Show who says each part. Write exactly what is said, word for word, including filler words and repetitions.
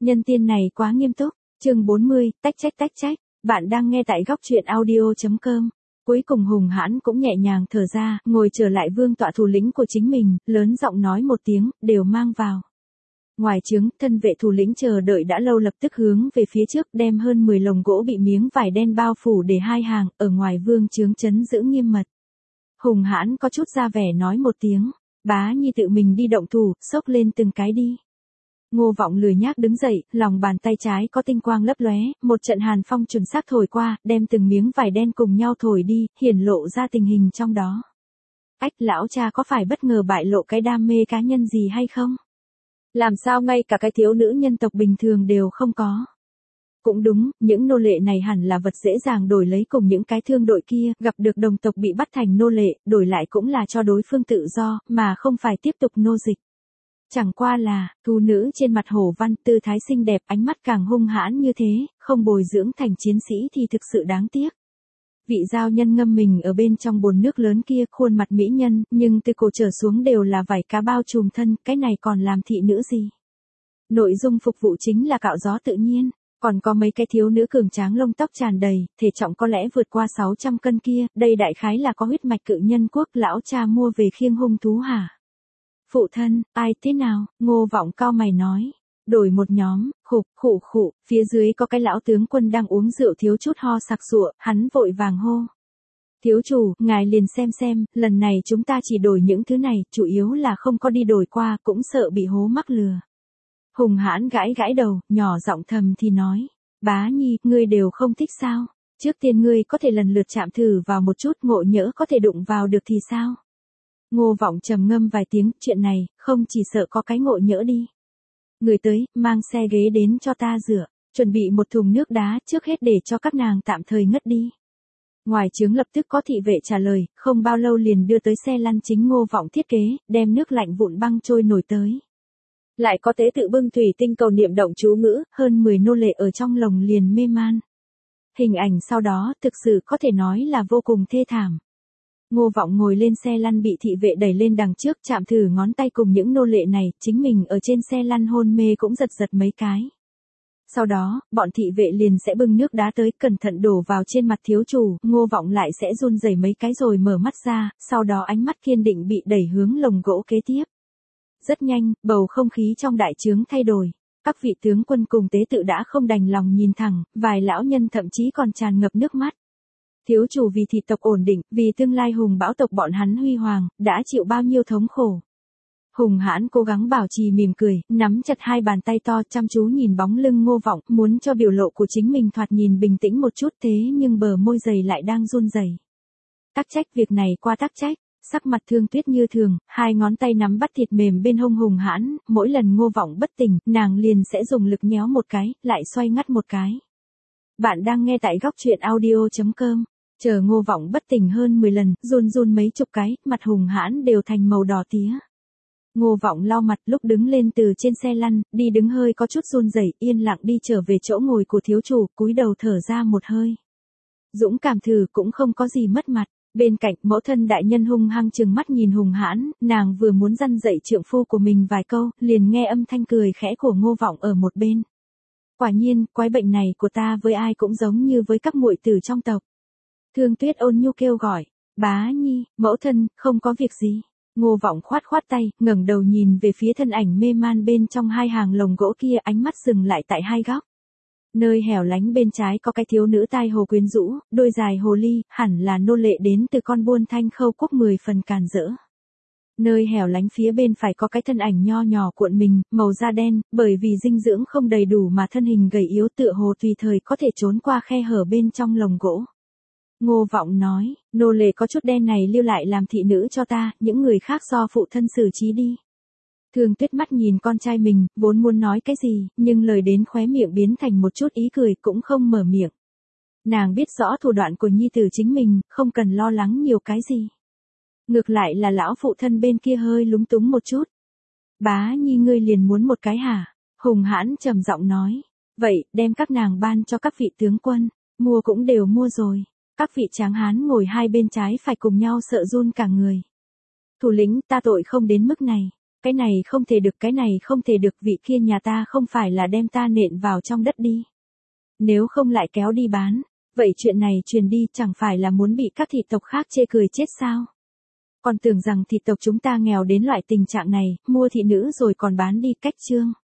Speaker 1: Nhân tiên này quá nghiêm túc. Chương bốn mươi, tách trách tách trách. Bạn đang nghe tại góc truyện audio chấm com. Cuối cùng Hùng Hãn cũng nhẹ nhàng thở ra, ngồi trở lại vương tọa thủ lĩnh của chính mình, lớn giọng nói một tiếng, đều mang vào. Ngoài trướng, thân vệ thủ lĩnh chờ đợi đã lâu lập tức hướng về phía trước, đem hơn mười lồng gỗ bị miếng vải đen bao phủ để hai hàng, ở ngoài vương trướng trấn giữ nghiêm mật. Hùng Hãn có chút ra vẻ nói một tiếng, bá nhi tự mình đi động thủ, xốc lên từng cái đi. Ngô Vọng lười nhác đứng dậy, lòng bàn tay trái có tinh quang lấp lóe, một trận hàn phong chuẩn xác thổi qua, đem từng miếng vải đen cùng nhau thổi đi, hiển lộ ra tình hình trong đó. Ách, lão cha có phải bất ngờ bại lộ cái đam mê cá nhân gì hay không? Làm sao ngay cả cái thiếu nữ nhân tộc bình thường đều không có? Cũng đúng, những nô lệ này hẳn là vật dễ dàng đổi lấy cùng những cái thương đội kia, gặp được đồng tộc bị bắt thành nô lệ, đổi lại cũng là cho đối phương tự do, mà không phải tiếp tục nô dịch. Chẳng qua là, thú nữ trên mặt hổ văn tư thái xinh đẹp, ánh mắt càng hung hãn như thế, không bồi dưỡng thành chiến sĩ thì thực sự đáng tiếc. Vị giao nhân ngâm mình ở bên trong bồn nước lớn kia, khuôn mặt mỹ nhân, nhưng từ cổ trở xuống đều là vải cá bao trùm thân, cái này còn làm thị nữ gì? Nội dung phục vụ chính là cạo gió tự nhiên, còn có mấy cái thiếu nữ cường tráng lông tóc tràn đầy, thể trọng có lẽ vượt qua sáu trăm cân kia, đây đại khái là có huyết mạch cự nhân quốc lão cha mua về khiêng hung thú hả? Phụ thân, ai thế nào? Ngô Vọng cau mày nói. Đổi một nhóm, khục, khụ khụ, phía dưới có cái lão tướng quân đang uống rượu thiếu chút ho sặc sụa, hắn vội vàng hô. Thiếu chủ, ngài liền xem xem, lần này chúng ta chỉ đổi những thứ này, chủ yếu là không có đi đổi qua, cũng sợ bị hố mắc lừa. Hùng Hãn gãi gãi đầu, nhỏ giọng thầm thì nói. Bá nhi, ngươi đều không thích sao? Trước tiên ngươi có thể lần lượt chạm thử vào một chút, ngộ nhỡ có thể đụng vào được thì sao? Ngô Vọng trầm ngâm vài tiếng, chuyện này, không chỉ sợ có cái ngộ nhỡ đi. Người tới, mang xe ghế đến cho ta rửa, chuẩn bị một thùng nước đá, trước hết để cho các nàng tạm thời ngất đi. Ngoài trướng lập tức có thị vệ trả lời, không bao lâu liền đưa tới xe lăn chính Ngô Vọng thiết kế, đem nước lạnh vụn băng trôi nổi tới. Lại có tế tự bưng thủy tinh cầu niệm động chú ngữ, hơn mười nô lệ ở trong lồng liền mê man. Hình ảnh sau đó, thực sự có thể nói là vô cùng thê thảm. Ngô Vọng ngồi lên xe lăn bị thị vệ đẩy lên đằng trước, chạm thử ngón tay cùng những nô lệ này, chính mình ở trên xe lăn hôn mê cũng giật giật mấy cái. Sau đó, bọn thị vệ liền sẽ bưng nước đá tới, cẩn thận đổ vào trên mặt thiếu chủ, Ngô Vọng lại sẽ run rẩy mấy cái rồi mở mắt ra, sau đó ánh mắt kiên định bị đẩy hướng lồng gỗ kế tiếp. Rất nhanh, bầu không khí trong đại trướng thay đổi. Các vị tướng quân cùng tế tự đã không đành lòng nhìn thẳng, vài lão nhân thậm chí còn tràn ngập nước mắt. Thiếu chủ vì thị tộc ổn định, vì tương lai Hùng Bão tộc bọn hắn huy hoàng, đã chịu bao nhiêu thống khổ. Hùng Hãn cố gắng bảo trì mỉm cười, nắm chặt hai bàn tay to chăm chú nhìn bóng lưng Ngô Vọng, muốn cho biểu lộ của chính mình thoạt nhìn bình tĩnh một chút, thế nhưng bờ môi dày lại đang run rẩy. Tắc trách, việc này qua tắc trách. Sắc mặt Thương Tuyết như thường, hai ngón tay nắm bắt thịt mềm bên hông Hùng Hãn, mỗi lần Ngô Vọng bất tỉnh, nàng liền sẽ dùng lực nhéo một cái, lại xoay ngắt một cái. Bạn đang nghe tại góc truyện audio chấm com. Chờ Ngô Vọng bất tỉnh hơn mười lần, run run mấy chục cái, mặt Hùng Hãn đều thành màu đỏ tía. Ngô Vọng lau mặt lúc đứng lên từ trên xe lăn, đi đứng hơi có chút run rẩy, yên lặng đi trở về chỗ ngồi của thiếu chủ, cúi đầu thở ra một hơi. Dũng cảm thử cũng không có gì mất mặt. Bên cạnh, mẫu thân đại nhân hung hăng trừng mắt nhìn Hùng Hãn, nàng vừa muốn răn dạy trượng phu của mình vài câu, liền nghe âm thanh cười khẽ của Ngô Vọng ở một bên. Quả nhiên, quái bệnh này của ta với ai cũng giống như với các muội tử trong tộc. Thương Tuyết ôn nhu kêu gọi, bá nhi, mẫu thân, không có việc gì. Ngô Vọng khoát khoát tay, ngẩng đầu nhìn về phía thân ảnh mê man bên trong hai hàng lồng gỗ kia, ánh mắt dừng lại tại hai góc. Nơi hẻo lánh bên trái có cái thiếu nữ tai hồ quyến rũ, đôi dài hồ ly, hẳn là nô lệ đến từ con buôn Thanh Khâu quốc mười phần càn rỡ. Nơi hẻo lánh phía bên phải có cái thân ảnh nho nhỏ cuộn mình, màu da đen, bởi vì dinh dưỡng không đầy đủ mà thân hình gầy yếu tựa hồ tùy thời có thể trốn qua khe hở bên trong lồng gỗ. Ngô Vọng nói, nô lệ có chút đen này lưu lại làm thị nữ cho ta, những người khác do phụ thân xử trí đi. Thương Tuyết mắt nhìn con trai mình, vốn muốn nói cái gì, nhưng lời đến khóe miệng biến thành một chút ý cười cũng không mở miệng. Nàng biết rõ thủ đoạn của nhi tử chính mình, không cần lo lắng nhiều cái gì. Ngược lại là lão phụ thân bên kia hơi lúng túng một chút. Bá nhi ngươi liền muốn một cái hả? Hùng Hãn trầm giọng nói. Vậy, đem các nàng ban cho các vị tướng quân, mua cũng đều mua rồi. Các vị tráng hán ngồi hai bên trái phải cùng nhau sợ run cả người. Thủ lĩnh, ta tội không đến mức này. Cái này không thể được, cái này không thể được, vị kia nhà ta không phải là đem ta nện vào trong đất đi. Nếu không lại kéo đi bán, vậy chuyện này truyền đi chẳng phải là muốn bị các thị tộc khác chê cười chết sao? Còn tưởng rằng thị tộc chúng ta nghèo đến loại tình trạng này, mua thị nữ rồi còn bán đi, cách trương.